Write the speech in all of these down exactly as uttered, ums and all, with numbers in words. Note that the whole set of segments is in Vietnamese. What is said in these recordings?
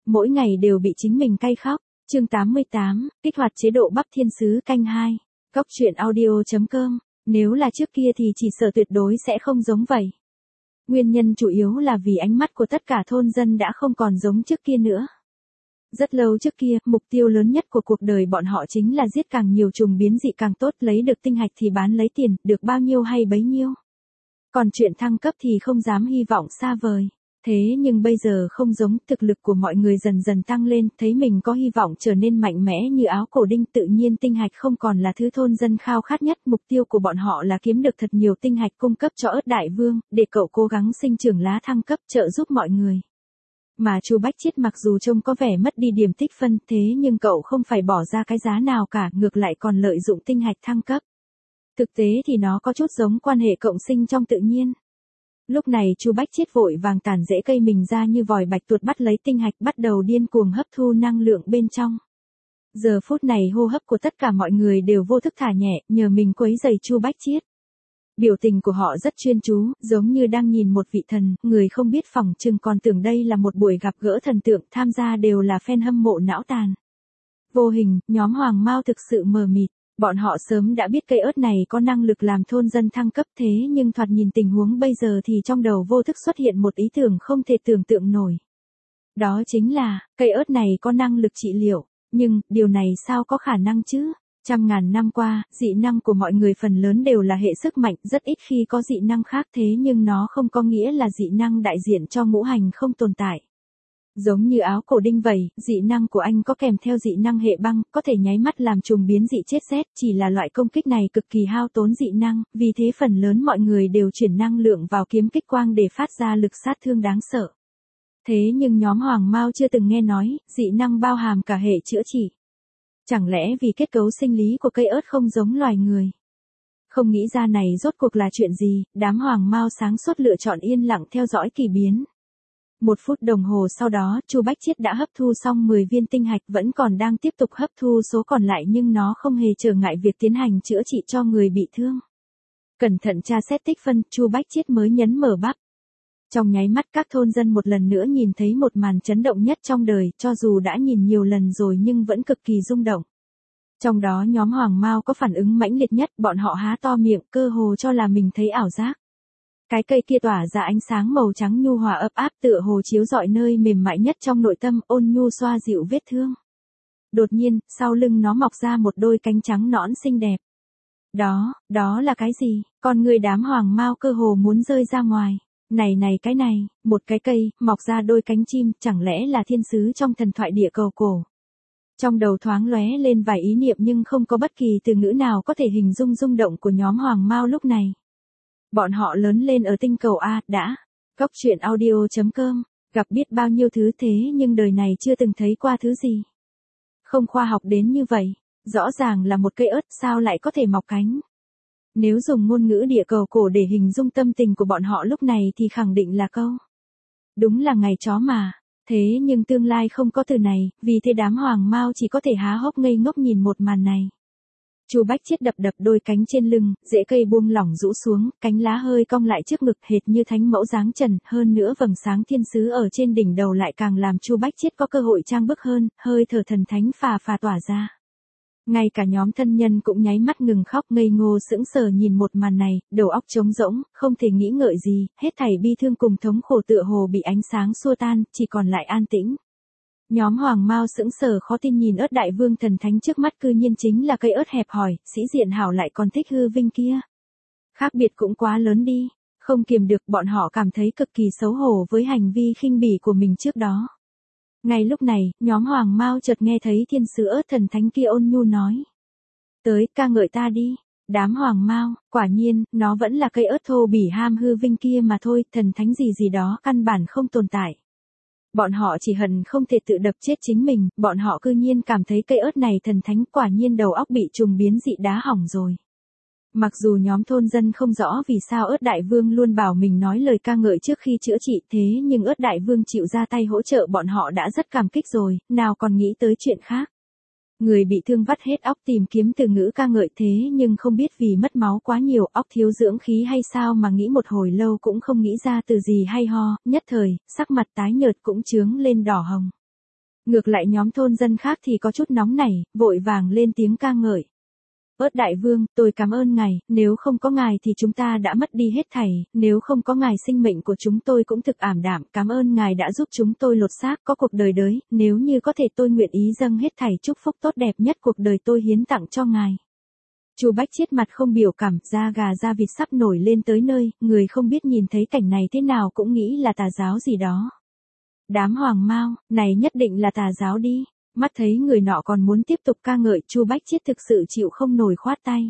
mỗi ngày đều bị chính mình cay khóc. Chương tám mươi tám, kích hoạt chế độ bắp thiên sứ canh hai. Góc truyện audio.com. Nếu là trước kia thì chỉ sợ tuyệt đối sẽ không giống vậy. Nguyên nhân chủ yếu là vì ánh mắt của tất cả thôn dân đã không còn giống trước kia nữa. Rất lâu trước kia, mục tiêu lớn nhất của cuộc đời bọn họ chính là giết càng nhiều trùng biến dị càng tốt, lấy được tinh hạch thì bán lấy tiền, được bao nhiêu hay bấy nhiêu. Còn chuyện thăng cấp thì không dám hy vọng xa vời. Thế nhưng bây giờ không giống, thực lực của mọi người dần dần tăng lên, thấy mình có hy vọng trở nên mạnh mẽ như áo cổ đinh, tự nhiên tinh hạch không còn là thứ thôn dân khao khát nhất, mục tiêu của bọn họ là kiếm được thật nhiều tinh hạch cung cấp cho Ớt Đại Vương, để cậu cố gắng sinh trưởng lá thăng cấp trợ giúp mọi người. Mà Chu Bách Chiết mặc dù trông có vẻ mất đi điểm tích phân, thế nhưng cậu không phải bỏ ra cái giá nào cả, ngược lại còn lợi dụng tinh hạch thăng cấp. Thực tế thì nó có chút giống quan hệ cộng sinh trong tự nhiên. Lúc này Chu Bách Chiết vội vàng tản rễ cây mình ra như vòi bạch tuộc bắt lấy tinh hạch, bắt đầu điên cuồng hấp thu năng lượng bên trong. Giờ phút này hô hấp của tất cả mọi người đều vô thức thả nhẹ, nhờ mình quấy rầy Chu Bách Chiết. Biểu tình của họ rất chuyên chú, giống như đang nhìn một vị thần, người không biết phỏng chừng còn tưởng đây là một buổi gặp gỡ thần tượng, tham gia đều là fan hâm mộ não tàn. Vô hình, nhóm Hoàng Mao thực sự mờ mịt. Bọn họ sớm đã biết cây ớt này có năng lực làm thôn dân thăng cấp, thế nhưng thoạt nhìn tình huống bây giờ thì trong đầu vô thức xuất hiện một ý tưởng không thể tưởng tượng nổi. Đó chính là, cây ớt này có năng lực trị liệu, nhưng, điều này sao có khả năng chứ? Trăm ngàn năm qua, dị năng của mọi người phần lớn đều là hệ sức mạnh, rất ít khi có dị năng khác, thế nhưng nó không có nghĩa là dị năng đại diện cho ngũ hành không tồn tại. Giống như áo cổ đinh vậy, dị năng của anh có kèm theo dị năng hệ băng, có thể nháy mắt làm trùng biến dị chết rét, chỉ là loại công kích này cực kỳ hao tốn dị năng, vì thế phần lớn mọi người đều chuyển năng lượng vào kiếm kích quang để phát ra lực sát thương đáng sợ. Thế nhưng nhóm Hoàng Mao chưa từng nghe nói, dị năng bao hàm cả hệ chữa trị. Chẳng lẽ vì kết cấu sinh lý của cây ớt không giống loài người? Không nghĩ ra này rốt cuộc là chuyện gì, đám Hoàng Mao sáng suốt lựa chọn yên lặng theo dõi kỳ biến. Một phút đồng hồ sau đó, Chu Bách Chiết đã hấp thu xong mười viên tinh hạch, vẫn còn đang tiếp tục hấp thu số còn lại nhưng nó không hề trở ngại việc tiến hành chữa trị cho người bị thương. Cẩn thận tra xét tích phân, Chu Bách Chiết mới nhấn mở bắp. Trong nháy mắt các thôn dân một lần nữa nhìn thấy một màn chấn động nhất trong đời, cho dù đã nhìn nhiều lần rồi nhưng vẫn cực kỳ rung động. Trong đó nhóm Hoàng Mao có phản ứng mãnh liệt nhất, bọn họ há to miệng, cơ hồ cho là mình thấy ảo giác. Cái cây kia tỏa ra ánh sáng màu trắng nhu hòa ấp áp, tựa hồ chiếu rọi nơi mềm mại nhất trong nội tâm, ôn nhu xoa dịu vết thương. Đột nhiên, sau lưng nó mọc ra một đôi cánh trắng nõn xinh đẹp. Đó, đó là cái gì? Con người đám Hoàng Mao cơ hồ muốn rơi ra ngoài. Này này cái này, một cái cây, mọc ra đôi cánh chim, chẳng lẽ là thiên sứ trong thần thoại địa cầu cổ? Trong đầu thoáng lóe lên vài ý niệm nhưng không có bất kỳ từ ngữ nào có thể hình dung rung động của nhóm Hoàng Mao lúc này. Bọn họ lớn lên ở tinh cầu A, đã. Góc truyện audio.com, gặp biết bao nhiêu thứ thế nhưng đời này chưa từng thấy qua thứ gì. Không khoa học đến như vậy, rõ ràng là một cây ớt sao lại có thể mọc cánh. Nếu dùng ngôn ngữ địa cầu cổ để hình dung tâm tình của bọn họ lúc này thì khẳng định là câu. Đúng là ngày chó mà. Thế nhưng tương lai không có từ này, vì thế đám Hoàng Mao chỉ có thể há hốc ngây ngốc nhìn một màn này. Chu Bách Chiết đập đập đôi cánh trên lưng, rễ cây buông lỏng rũ xuống, cánh lá hơi cong lại trước ngực hệt như thánh mẫu dáng trần, hơn nữa vầng sáng thiên sứ ở trên đỉnh đầu lại càng làm Chu Bách Chiết có cơ hội trang bức hơn, hơi thở thần thánh phà phà tỏa ra. Ngay cả nhóm thân nhân cũng nháy mắt ngừng khóc ngây ngô sững sờ nhìn một màn này, đầu óc trống rỗng, không thể nghĩ ngợi gì, hết thảy bi thương cùng thống khổ tựa hồ bị ánh sáng xua tan, chỉ còn lại an tĩnh. Nhóm Hoàng Mao sững sờ khó tin nhìn Ớt Đại Vương thần thánh trước mắt, cư nhiên chính là cây ớt hẹp hòi, sĩ diện hảo lại còn thích hư vinh kia. Khác biệt cũng quá lớn đi, không kiềm được bọn họ cảm thấy cực kỳ xấu hổ với hành vi khinh bỉ của mình trước đó. Ngay lúc này, nhóm Hoàng Mao chợt nghe thấy thiên sứ Ớt thần thánh kia ôn nhu nói. Tới, ca ngợi ta đi. Đám Hoàng Mao, quả nhiên, nó vẫn là cây ớt thô bỉ ham hư vinh kia mà thôi, thần thánh gì gì đó căn bản không tồn tại. Bọn họ chỉ hận không thể tự đập chết chính mình, bọn họ cư nhiên cảm thấy cây ớt này thần thánh, quả nhiên đầu óc bị trùng biến dị đá hỏng rồi. Mặc dù nhóm thôn dân không rõ vì sao Ớt Đại Vương luôn bảo mình nói lời ca ngợi trước khi chữa trị, thế nhưng Ớt Đại Vương chịu ra tay hỗ trợ bọn họ đã rất cảm kích rồi, nào còn nghĩ tới chuyện khác. Người bị thương vắt hết óc tìm kiếm từ ngữ ca ngợi, thế nhưng không biết vì mất máu quá nhiều, óc thiếu dưỡng khí hay sao mà nghĩ một hồi lâu cũng không nghĩ ra từ gì hay ho, nhất thời, sắc mặt tái nhợt cũng chướng lên đỏ hồng. Ngược lại nhóm thôn dân khác thì có chút nóng nảy, vội vàng lên tiếng ca ngợi. Ớt đại vương, tôi cảm ơn ngài, nếu không có ngài thì chúng ta đã mất đi hết thảy, nếu không có ngài sinh mệnh của chúng tôi cũng thực ảm đạm, cảm ơn ngài đã giúp chúng tôi lột xác có cuộc đời đới, nếu như có thể tôi nguyện ý dâng hết thảy chúc phúc tốt đẹp nhất cuộc đời tôi hiến tặng cho ngài. Chu Bách Chiết mặt không biểu cảm, da gà da vịt sắp nổi lên tới nơi, người không biết nhìn thấy cảnh này thế nào cũng nghĩ là tà giáo gì đó. Đám hoàng mao, này nhất định là tà giáo đi. Mắt thấy người nọ còn muốn tiếp tục ca ngợi, Chu Bách Chiết thực sự chịu không nổi khoát tay.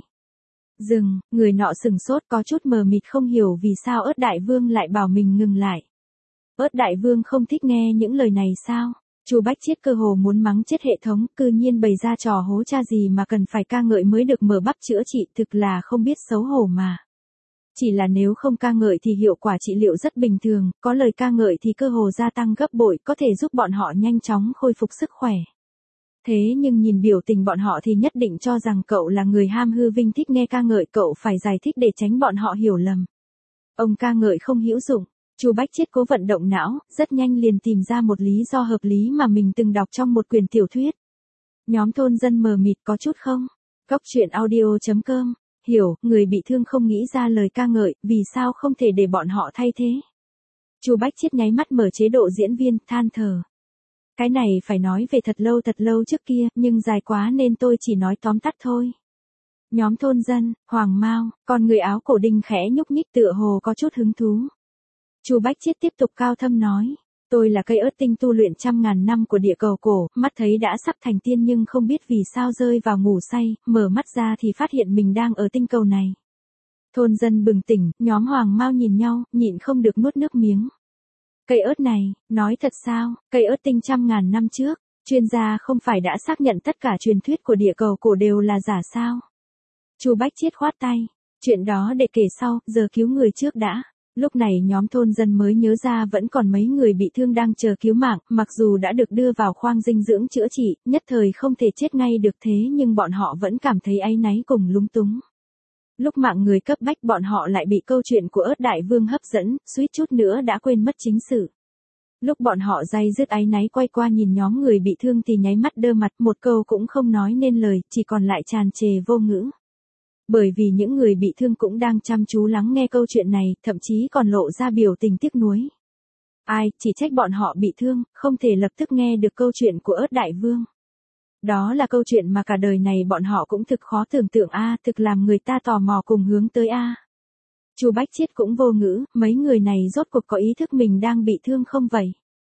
Dừng, người nọ sừng sốt có chút mờ mịt không hiểu vì sao Ớt đại vương lại bảo mình ngừng lại. Ớt đại vương không thích nghe những lời này sao? Chu Bách Chiết cơ hồ muốn mắng chết hệ thống, cư nhiên bày ra trò hố cha gì mà cần phải ca ngợi mới được mở bắp chữa trị, thực là không biết xấu hổ mà. Chỉ là nếu không ca ngợi thì hiệu quả trị liệu rất bình thường, có lời ca ngợi thì cơ hồ gia tăng gấp bội, có thể giúp bọn họ nhanh chóng khôi phục sức khỏe. Thế nhưng nhìn biểu tình bọn họ thì nhất định cho rằng cậu là người ham hư vinh thích nghe ca ngợi, cậu phải giải thích để tránh bọn họ hiểu lầm. Ông ca ngợi không hữu dụng. Chu Bách Chiết cố vận động não, rất nhanh liền tìm ra một lý do hợp lý mà mình từng đọc trong một quyển tiểu thuyết. Nhóm thôn dân mờ mịt có chút không? Góc truyện audio chấm com. Hiểu, người bị thương không nghĩ ra lời ca ngợi, vì sao không thể để bọn họ thay thế? Chu Bách Chiết nháy mắt mở chế độ diễn viên, than thở. Cái này phải nói về thật lâu thật lâu trước kia, nhưng dài quá nên tôi chỉ nói tóm tắt thôi. Nhóm thôn dân, hoàng mao, còn người áo cổ đinh khẽ nhúc nhích tựa hồ có chút hứng thú. Chu Bách Chiết tiếp tục cao thâm nói. Tôi là cây ớt tinh tu luyện trăm ngàn năm của địa cầu cổ, mắt thấy đã sắp thành tiên nhưng không biết vì sao rơi vào ngủ say, mở mắt ra thì phát hiện mình đang ở tinh cầu này. Thôn dân bừng tỉnh, nhóm hoàng mao nhìn nhau, nhịn không được nuốt nước miếng. Cây ớt này, nói thật sao, cây ớt tinh trăm ngàn năm trước, chuyên gia không phải đã xác nhận tất cả truyền thuyết của địa cầu cổ đều là giả sao? Chu Bách Chiết khoát tay, chuyện đó để kể sau, giờ cứu người trước đã. Lúc này nhóm thôn dân mới nhớ ra vẫn còn mấy người bị thương đang chờ cứu mạng, mặc dù đã được đưa vào khoang dinh dưỡng chữa trị, nhất thời không thể chết ngay được thế nhưng bọn họ vẫn cảm thấy áy náy cùng lúng túng. Lúc mạng người cấp bách bọn họ lại bị câu chuyện của Ớt đại vương hấp dẫn, suýt chút nữa đã quên mất chính sự. Lúc bọn họ day dứt áy náy quay qua nhìn nhóm người bị thương thì nháy mắt đơ mặt, một câu cũng không nói nên lời, chỉ còn lại tràn trề vô ngữ. Bởi vì những người bị thương cũng đang chăm chú lắng nghe câu chuyện này, thậm chí còn lộ ra biểu tình tiếc nuối. Ai, chỉ trách bọn họ bị thương, không thể lập tức nghe được câu chuyện của Ớt đại vương. Đó là câu chuyện mà cả đời này bọn họ cũng thực khó tưởng tượng a, thực làm người ta tò mò cùng hướng tới a. Chu Bách Chiết cũng vô ngữ, mấy người này rốt cuộc có ý thức mình đang bị thương không vậy?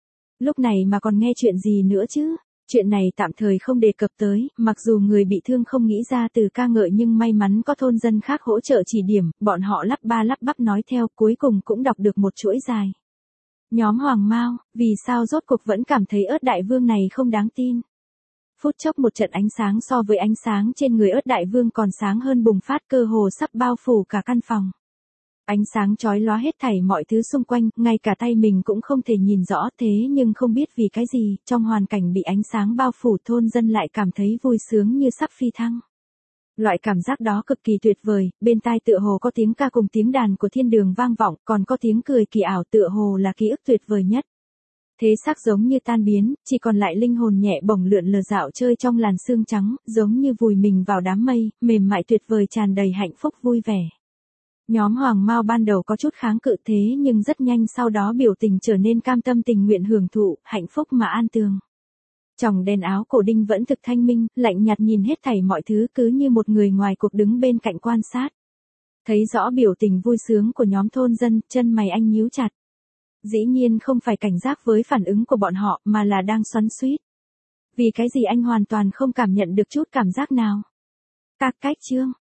Lúc này mà còn nghe chuyện gì nữa chứ? Chuyện này tạm thời không đề cập tới, mặc dù người bị thương không nghĩ ra từ ca ngợi nhưng may mắn có thôn dân khác hỗ trợ chỉ điểm, bọn họ lắp ba lắp bắp nói theo, cuối cùng cũng đọc được một chuỗi dài. Nhóm hoàng mao, vì sao rốt cuộc vẫn cảm thấy Ớt đại vương này không đáng tin? Phút chốc một trận ánh sáng so với ánh sáng trên người Ớt đại vương còn sáng hơn bùng phát, cơ hồ sắp bao phủ cả căn phòng. Ánh sáng chói lóa hết thảy mọi thứ xung quanh, ngay cả tay mình cũng không thể nhìn rõ, thế nhưng không biết vì cái gì, trong hoàn cảnh bị ánh sáng bao phủ thôn dân lại cảm thấy vui sướng như sắp phi thăng. Loại cảm giác đó cực kỳ tuyệt vời, bên tai tựa hồ có tiếng ca cùng tiếng đàn của thiên đường vang vọng, còn có tiếng cười kỳ ảo tựa hồ là ký ức tuyệt vời nhất. Thế xác giống như tan biến, chỉ còn lại linh hồn nhẹ bổng lượn lờ dạo chơi trong làn sương trắng, giống như vùi mình vào đám mây, mềm mại tuyệt vời tràn đầy hạnh phúc vui vẻ. Nhóm hoàng mao ban đầu có chút kháng cự thế nhưng rất nhanh sau đó biểu tình trở nên cam tâm tình nguyện hưởng thụ, hạnh phúc mà an tường. Chồng đèn áo cổ đinh vẫn thực thanh minh, lạnh nhạt nhìn hết thảy mọi thứ cứ như một người ngoài cuộc đứng bên cạnh quan sát. Thấy rõ biểu tình vui sướng của nhóm thôn dân, chân mày anh nhíu chặt. Dĩ nhiên không phải cảnh giác với phản ứng của bọn họ mà là đang xoắn xuýt. Vì cái gì anh hoàn toàn không cảm nhận được chút cảm giác nào? Các cách chương.